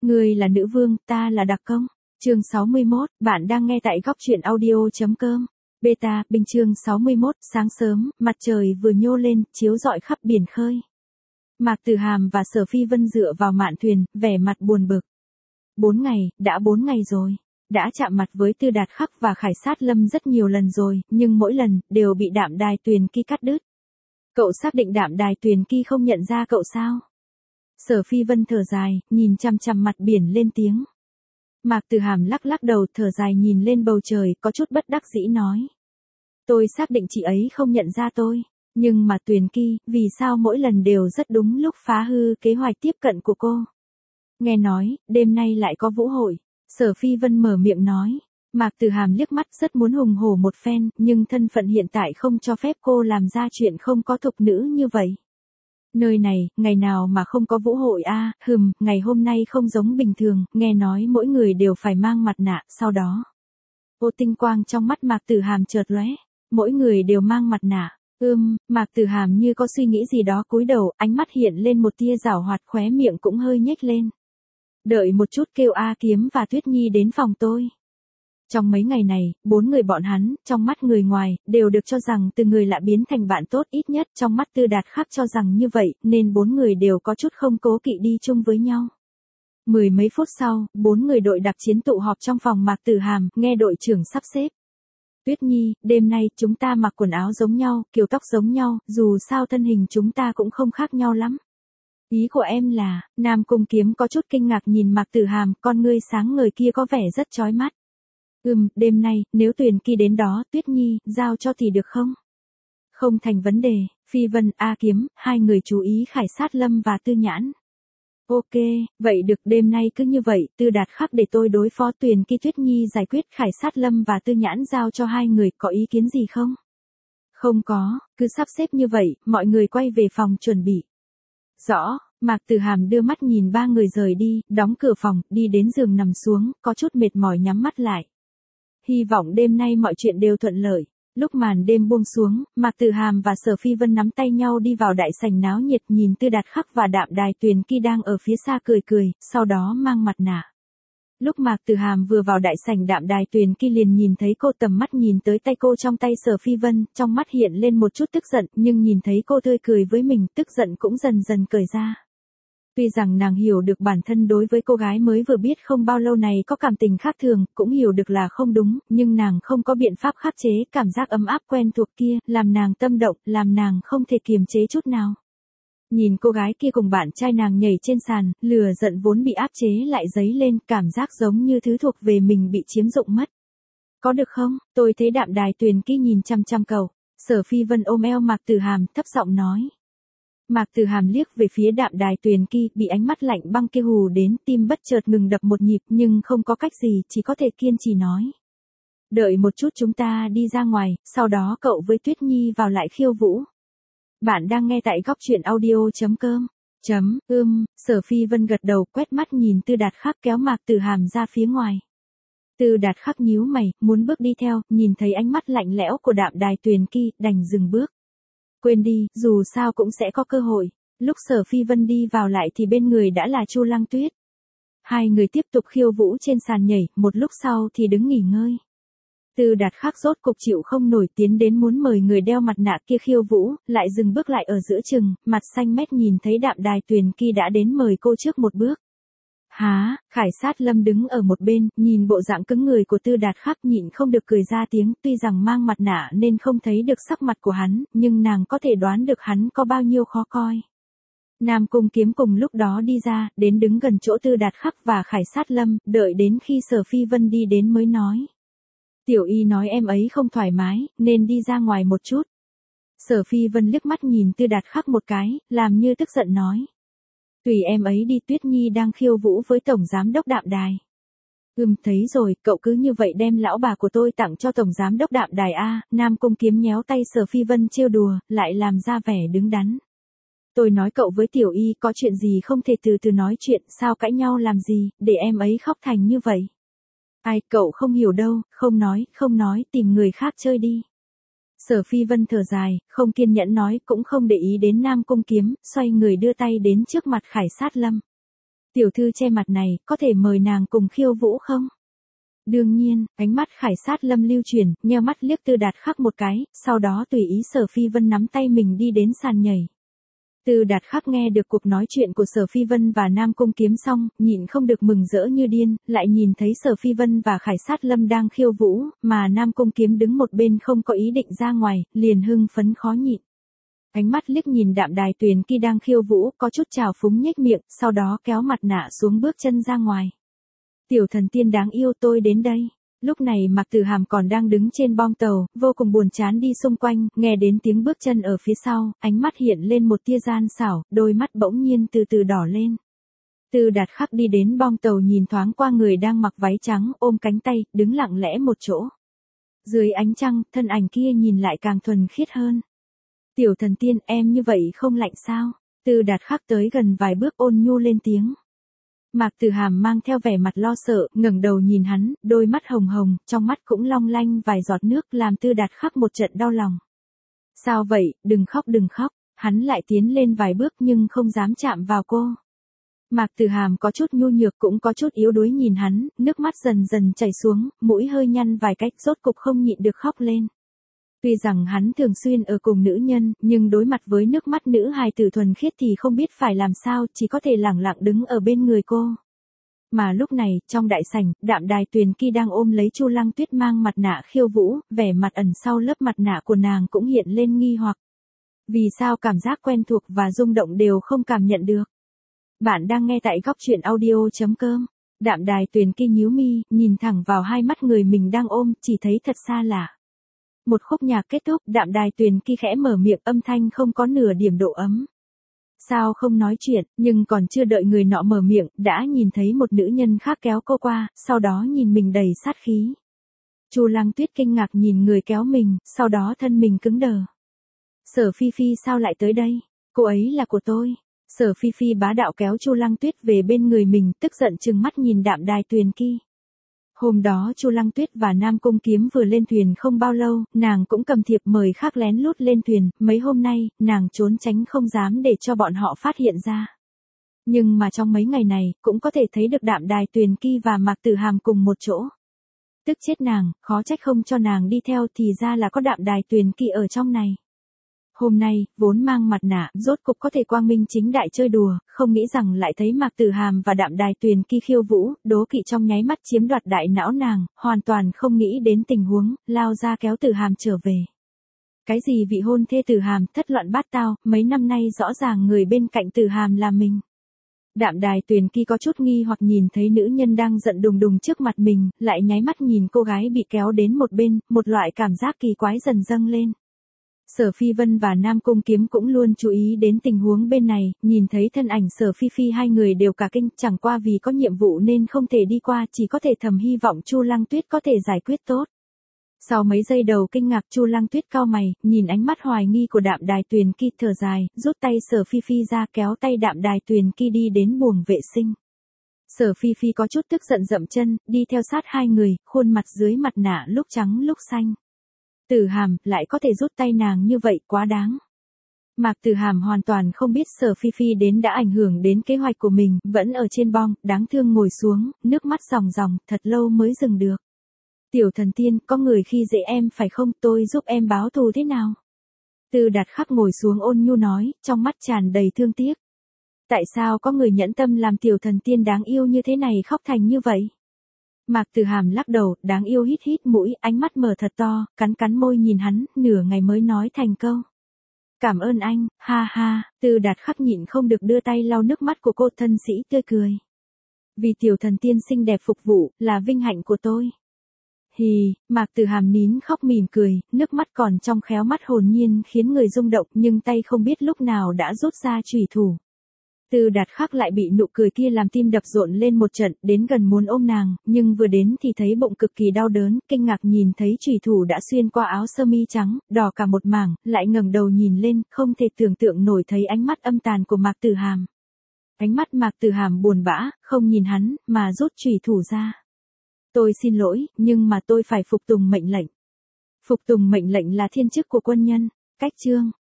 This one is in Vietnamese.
Ngươi là nữ vương, ta là đặc công. Chương 61, bạn đang nghe tại góc truyện audio.com. Beta, Bình chương 61, sáng sớm, mặt trời vừa nhô lên, chiếu rọi khắp biển khơi. Mạc Tử Hàm và Sở Phi Vân dựa vào mạn thuyền, vẻ mặt buồn bực. 4 ngày, đã 4 ngày rồi. Đã chạm mặt với Tư Đạt Khắc và Khải Sát Lâm rất nhiều lần rồi, nhưng mỗi lần, đều bị Đạm Đài Tuyền Ki cắt đứt. Cậu xác định Đạm Đài Tuyền Ki không nhận ra cậu sao? Sở Phi Vân thở dài, nhìn chằm chằm mặt biển lên tiếng. Mạc Tử Hàm lắc lắc đầu thở dài nhìn lên bầu trời, có chút bất đắc dĩ nói. Tôi xác định chị ấy không nhận ra tôi, nhưng mà Tuyền Ki, vì sao mỗi lần đều rất đúng lúc phá hư kế hoạch tiếp cận của cô? Nghe nói, đêm nay lại có vũ hội. Sở Phi Vân mở miệng nói. Mạc Tử Hàm liếc mắt rất muốn hùng hổ một phen, nhưng thân phận hiện tại không cho phép cô làm ra chuyện không có thục nữ như vậy. Nơi này, ngày nào mà không có vũ hội a? Ngày hôm nay không giống bình thường, nghe nói mỗi người đều phải mang mặt nạ, sau đó. Ô tinh quang trong mắt Mạc Tử Hàm chợt lóe, mỗi người đều mang mặt nạ. Mạc Tử Hàm như có suy nghĩ gì đó cúi đầu, ánh mắt hiện lên một tia giảo hoạt, khóe miệng cũng hơi nhếch lên. Đợi một chút, kêu A Kiếm và Tuyết Nhi đến phòng tôi. Trong mấy ngày này, 4 người bọn hắn, trong mắt người ngoài, đều được cho rằng từ người lạ biến thành bạn tốt, ít nhất trong mắt Tư Đạt Khắc cho rằng như vậy, nên 4 người đều có chút không cố kỵ đi chung với nhau. Mười mấy phút sau, 4 người đội đặc chiến tụ họp trong phòng Mạc Tử Hàm, nghe đội trưởng sắp xếp. Tuyết Nhi, đêm nay chúng ta mặc quần áo giống nhau, kiểu tóc giống nhau, dù sao thân hình chúng ta cũng không khác nhau lắm. Ý của em là, Nam Cung Kiếm có chút kinh ngạc nhìn Mạc Tử Hàm, con ngươi sáng ngời kia có vẻ rất chói mắt. Đêm nay, nếu Tuyền Ki đến đó, Tuyết Nhi, giao cho thì được không? Không thành vấn đề, Phi Vân, A Kiếm, hai người chú ý Khải Sát Lâm và Tư Nhãn. Ok, vậy được, đêm nay cứ như vậy, Tư Đạt Khắc để tôi đối phó Tuyền Ki, Tuyết Nhi giải quyết Khải Sát Lâm và Tư Nhãn giao cho hai người, có ý kiến gì không? Không có, cứ sắp xếp như vậy, mọi người quay về phòng chuẩn bị. Rõ, Mạc Tử Hàm đưa mắt nhìn ba người rời đi, đóng cửa phòng, đi đến giường nằm xuống, có chút mệt mỏi nhắm mắt lại. Hy vọng đêm nay mọi chuyện đều thuận lợi. Lúc màn đêm buông xuống, Mạc Tử Hàm và Sở Phi Vân nắm tay nhau đi vào đại sảnh náo nhiệt, nhìn Tư Đạt Khắc và Đạm Đài Tuyền Ki đang ở phía xa cười cười, sau đó mang mặt nạ. Lúc Mạc Tử Hàm vừa vào đại sảnh, Đạm Đài Tuyền Ki liền nhìn thấy cô, tầm mắt nhìn tới tay cô trong tay Sở Phi Vân, trong mắt hiện lên một chút tức giận, nhưng nhìn thấy cô tươi cười với mình, tức giận cũng dần dần cởi ra. Tuy rằng nàng hiểu được bản thân đối với cô gái mới vừa biết không bao lâu này có cảm tình khác thường, cũng hiểu được là không đúng, nhưng nàng không có biện pháp khắc chế cảm giác ấm áp quen thuộc kia, làm nàng tâm động, làm nàng không thể kiềm chế chút nào. Nhìn cô gái kia cùng bạn trai nàng nhảy trên sàn, lửa giận vốn bị áp chế lại dấy lên, cảm giác giống như thứ thuộc về mình bị chiếm dụng mất. Có được không? Tôi thấy Đạm Đài Tuyền Ki nhìn chăm chăm cầu. Sở Phi Vân ôm eo Mạc Tử Hàm, thấp giọng nói. Mạc Tử Hàm liếc về phía Đạm Đài Tuyền Ki, bị ánh mắt lạnh băng kia hù đến, tim bất chợt ngừng đập một nhịp, nhưng không có cách gì, chỉ có thể kiên trì nói. Đợi một chút, chúng ta đi ra ngoài, sau đó cậu với Tuyết Nhi vào lại khiêu vũ. Bạn đang nghe tại góc truyện audio.com. Sở Phi Vân gật đầu, quét mắt nhìn Tư Đạt Khắc kéo Mạc Tử Hàm ra phía ngoài. Tư Đạt Khắc nhíu mày, muốn bước đi theo, nhìn thấy ánh mắt lạnh lẽo của Đạm Đài Tuyền Ki, đành dừng bước. Quên đi, dù sao cũng sẽ có cơ hội. Lúc Sở Phi Vân đi vào lại thì bên người đã là Chu Lăng Tuyết. Hai người tiếp tục khiêu vũ trên sàn nhảy, một lúc sau thì đứng nghỉ ngơi. Tư Đạt Khắc rốt cục chịu không nổi, tiến đến muốn mời người đeo mặt nạ kia khiêu vũ, lại dừng bước lại ở giữa chừng, mặt xanh mét nhìn thấy Đạm Đài Tuyền Ki đã đến mời cô trước một bước. Há, Khải Sát Lâm đứng ở một bên, nhìn bộ dạng cứng người của Tư Đạt Khắc nhịn không được cười ra tiếng, tuy rằng mang mặt nạ nên không thấy được sắc mặt của hắn, nhưng nàng có thể đoán được hắn có bao nhiêu khó coi. Nam Cung Kiếm cùng lúc đó đi ra, đến đứng gần chỗ Tư Đạt Khắc và Khải Sát Lâm, đợi đến khi Sở Phi Vân đi đến mới nói. Tiểu Y nói em ấy không thoải mái, nên đi ra ngoài một chút. Sở Phi Vân liếc mắt nhìn Tư Đạt Khắc một cái, làm như tức giận nói. Tùy em ấy đi, Tuyết Nhi đang khiêu vũ với Tổng Giám Đốc Đạm Đài. Thấy rồi, cậu cứ như vậy đem lão bà của tôi tặng cho Tổng Giám Đốc Đạm Đài a. Nam Cung Kiếm nhéo tay Sở Phi Vân trêu đùa, lại làm ra vẻ đứng đắn. Tôi nói cậu với Tiểu Y có chuyện gì không thể từ từ nói chuyện, sao cãi nhau làm gì, để em ấy khóc thành như vậy. Ai, cậu không hiểu đâu, không nói, tìm người khác chơi đi. Sở Phi Vân thở dài, không kiên nhẫn nói, cũng không để ý đến Nam Cung Kiếm, xoay người đưa tay đến trước mặt Khải Sát Lâm. Tiểu thư che mặt này, có thể mời nàng cùng khiêu vũ không? Đương nhiên, ánh mắt Khải Sát Lâm lưu chuyển, nheo mắt liếc Tư Đạt Khắc một cái, sau đó tùy ý Sở Phi Vân nắm tay mình đi đến sàn nhảy. Tư Đạt Khắc nghe được cuộc nói chuyện của Sở Phi Vân và Nam Cung Kiếm xong, nhịn không được mừng rỡ như điên, lại nhìn thấy Sở Phi Vân và Khải Sát Lâm đang khiêu vũ, mà Nam Cung Kiếm đứng một bên không có ý định ra ngoài, liền hưng phấn khó nhịn. Ánh mắt liếc nhìn Đạm Đài Tuyền Ki đang khiêu vũ, có chút trào phúng nhếch miệng, sau đó kéo mặt nạ xuống bước chân ra ngoài. Tiểu thần tiên đáng yêu, tôi đến đây. Lúc này Mạc Tử Hàm còn đang đứng trên bong tàu, vô cùng buồn chán đi xung quanh, nghe đến tiếng bước chân ở phía sau, ánh mắt hiện lên một tia gian xảo, đôi mắt bỗng nhiên từ từ đỏ lên. Tư Đạt Khắc đi đến bong tàu nhìn thoáng qua người đang mặc váy trắng, ôm cánh tay, đứng lặng lẽ một chỗ. Dưới ánh trăng, thân ảnh kia nhìn lại càng thuần khiết hơn. Tiểu thần tiên, em như vậy không lạnh sao? Tư Đạt Khắc tới gần vài bước ôn nhu lên tiếng. Mạc Tử Hàm mang theo vẻ mặt lo sợ, ngẩng đầu nhìn hắn, đôi mắt hồng hồng, trong mắt cũng long lanh vài giọt nước làm Tư Đạt Khắc một trận đau lòng. Sao vậy, đừng khóc, hắn lại tiến lên vài bước nhưng không dám chạm vào cô. Mạc Tử Hàm có chút nhu nhược cũng có chút yếu đuối nhìn hắn, nước mắt dần dần chảy xuống, mũi hơi nhăn vài cách rốt cục không nhịn được khóc lên. Tuy rằng hắn thường xuyên ở cùng nữ nhân, nhưng đối mặt với nước mắt nữ hài tử thuần khiết thì không biết phải làm sao, chỉ có thể lẳng lặng đứng ở bên người cô. Mà lúc này, trong đại sảnh, Đạm Đài Tuyền Ki đang ôm lấy Chu Lăng Tuyết mang mặt nạ khiêu vũ, vẻ mặt ẩn sau lớp mặt nạ của nàng cũng hiện lên nghi hoặc. Vì sao cảm giác quen thuộc và rung động đều không cảm nhận được? Bạn đang nghe tại góc truyện audio.com. Đạm Đài Tuyền Ki nhíu mi, nhìn thẳng vào hai mắt người mình đang ôm, chỉ thấy thật xa lạ. Một khúc nhạc kết thúc, Đạm Đài Tuyền Ki khẽ mở miệng, âm thanh không có nửa điểm độ ấm. Sao không nói chuyện, nhưng còn chưa đợi người nọ mở miệng, đã nhìn thấy một nữ nhân khác kéo cô qua, sau đó nhìn mình đầy sát khí. Chu Lăng Tuyết kinh ngạc nhìn người kéo mình, sau đó thân mình cứng đờ. Sở Phi Phi sao lại tới đây? Cô ấy là của tôi. Sở Phi Phi bá đạo kéo Chu Lăng Tuyết về bên người mình, tức giận trừng mắt nhìn Đạm Đài Tuyền Ki. Hôm đó Chu Lăng Tuyết và Nam Cung Kiếm vừa lên thuyền không bao lâu, nàng cũng cầm thiệp mời khác lén lút lên thuyền, mấy hôm nay, nàng trốn tránh không dám để cho bọn họ phát hiện ra. Nhưng mà trong mấy ngày này, cũng có thể thấy được Đạm Đài Tuyền Ki và Mạc Tử Hàm cùng một chỗ. Tức chết nàng, khó trách không cho nàng đi theo thì ra là có Đạm Đài Tuyền Ki ở trong này. Hôm nay, vốn mang mặt nạ, rốt cục có thể quang minh chính đại chơi đùa, không nghĩ rằng lại thấy Mạc Tử Hàm và Đạm Đài Tuyền Ki khiêu vũ, đố kỵ trong nháy mắt chiếm đoạt đại não nàng, hoàn toàn không nghĩ đến tình huống, lao ra kéo Tử Hàm trở về. Cái gì vị hôn thê Tử Hàm, thất loạn bát tao, mấy năm nay rõ ràng người bên cạnh Tử Hàm là mình. Đạm Đài Tuyền Ki có chút nghi hoặc nhìn thấy nữ nhân đang giận đùng đùng trước mặt mình, lại nháy mắt nhìn cô gái bị kéo đến một bên, một loại cảm giác kỳ quái dần dâng lên. Sở Phi Vân và Nam Cung Kiếm cũng luôn chú ý đến tình huống bên này, nhìn thấy thân ảnh Sở Phi Phi hai người đều cả kinh, chẳng qua vì có nhiệm vụ nên không thể đi qua, chỉ có thể thầm hy vọng Chu Lăng Tuyết có thể giải quyết tốt. Sau mấy giây đầu kinh ngạc Chu Lăng Tuyết cau mày, nhìn ánh mắt hoài nghi của Đạm Đài Tuyền Ki thở dài, rút tay Sở Phi Phi ra kéo tay Đạm Đài Tuyền Ki đi đến buồng vệ sinh. Sở Phi Phi có chút tức giận dậm chân, đi theo sát hai người, khuôn mặt dưới mặt nạ lúc trắng lúc xanh. Tử Hàm, lại có thể rút tay nàng như vậy, quá đáng. Mạc Tử Hàm hoàn toàn không biết Sở Phi Phi đến đã ảnh hưởng đến kế hoạch của mình, vẫn ở trên bong, đáng thương ngồi xuống, nước mắt ròng ròng, thật lâu mới dừng được. Tiểu thần tiên, có người khi dễ em phải không, tôi giúp em báo thù thế nào? Tư Đạt Khắc ngồi xuống ôn nhu nói, trong mắt tràn đầy thương tiếc. Tại sao có người nhẫn tâm làm tiểu thần tiên đáng yêu như thế này khóc thành như vậy? Mạc Tử Hàm lắc đầu, đáng yêu hít hít mũi, ánh mắt mở thật to, cắn môi nhìn hắn, nửa ngày mới nói thành câu. Cảm ơn anh, ha ha, Tư Đạt Khắc nhịn không được đưa tay lau nước mắt của cô, thân sĩ tươi cười. Vì tiểu thần tiên xinh đẹp phục vụ, là vinh hạnh của tôi. Hì, Mạc Tử Hàm nín khóc mỉm cười, nước mắt còn trong khéo mắt hồn nhiên khiến người rung động nhưng tay không biết lúc nào đã rút ra chủy thủ. Tư Đạt Khắc lại bị nụ cười kia làm tim đập rộn lên một trận, đến gần muốn ôm nàng, nhưng vừa đến thì thấy bụng cực kỳ đau đớn, kinh ngạc nhìn thấy chủy thủ đã xuyên qua áo sơ mi trắng, đỏ cả một mảng, lại ngẩng đầu nhìn lên, không thể tưởng tượng nổi thấy ánh mắt âm tàn của Mạc Tử Hàm. Ánh mắt Mạc Tử Hàm buồn bã, không nhìn hắn, mà rút chủy thủ ra. Tôi xin lỗi, nhưng mà tôi phải phục tùng mệnh lệnh. Phục tùng mệnh lệnh là thiên chức của quân nhân. Cách chương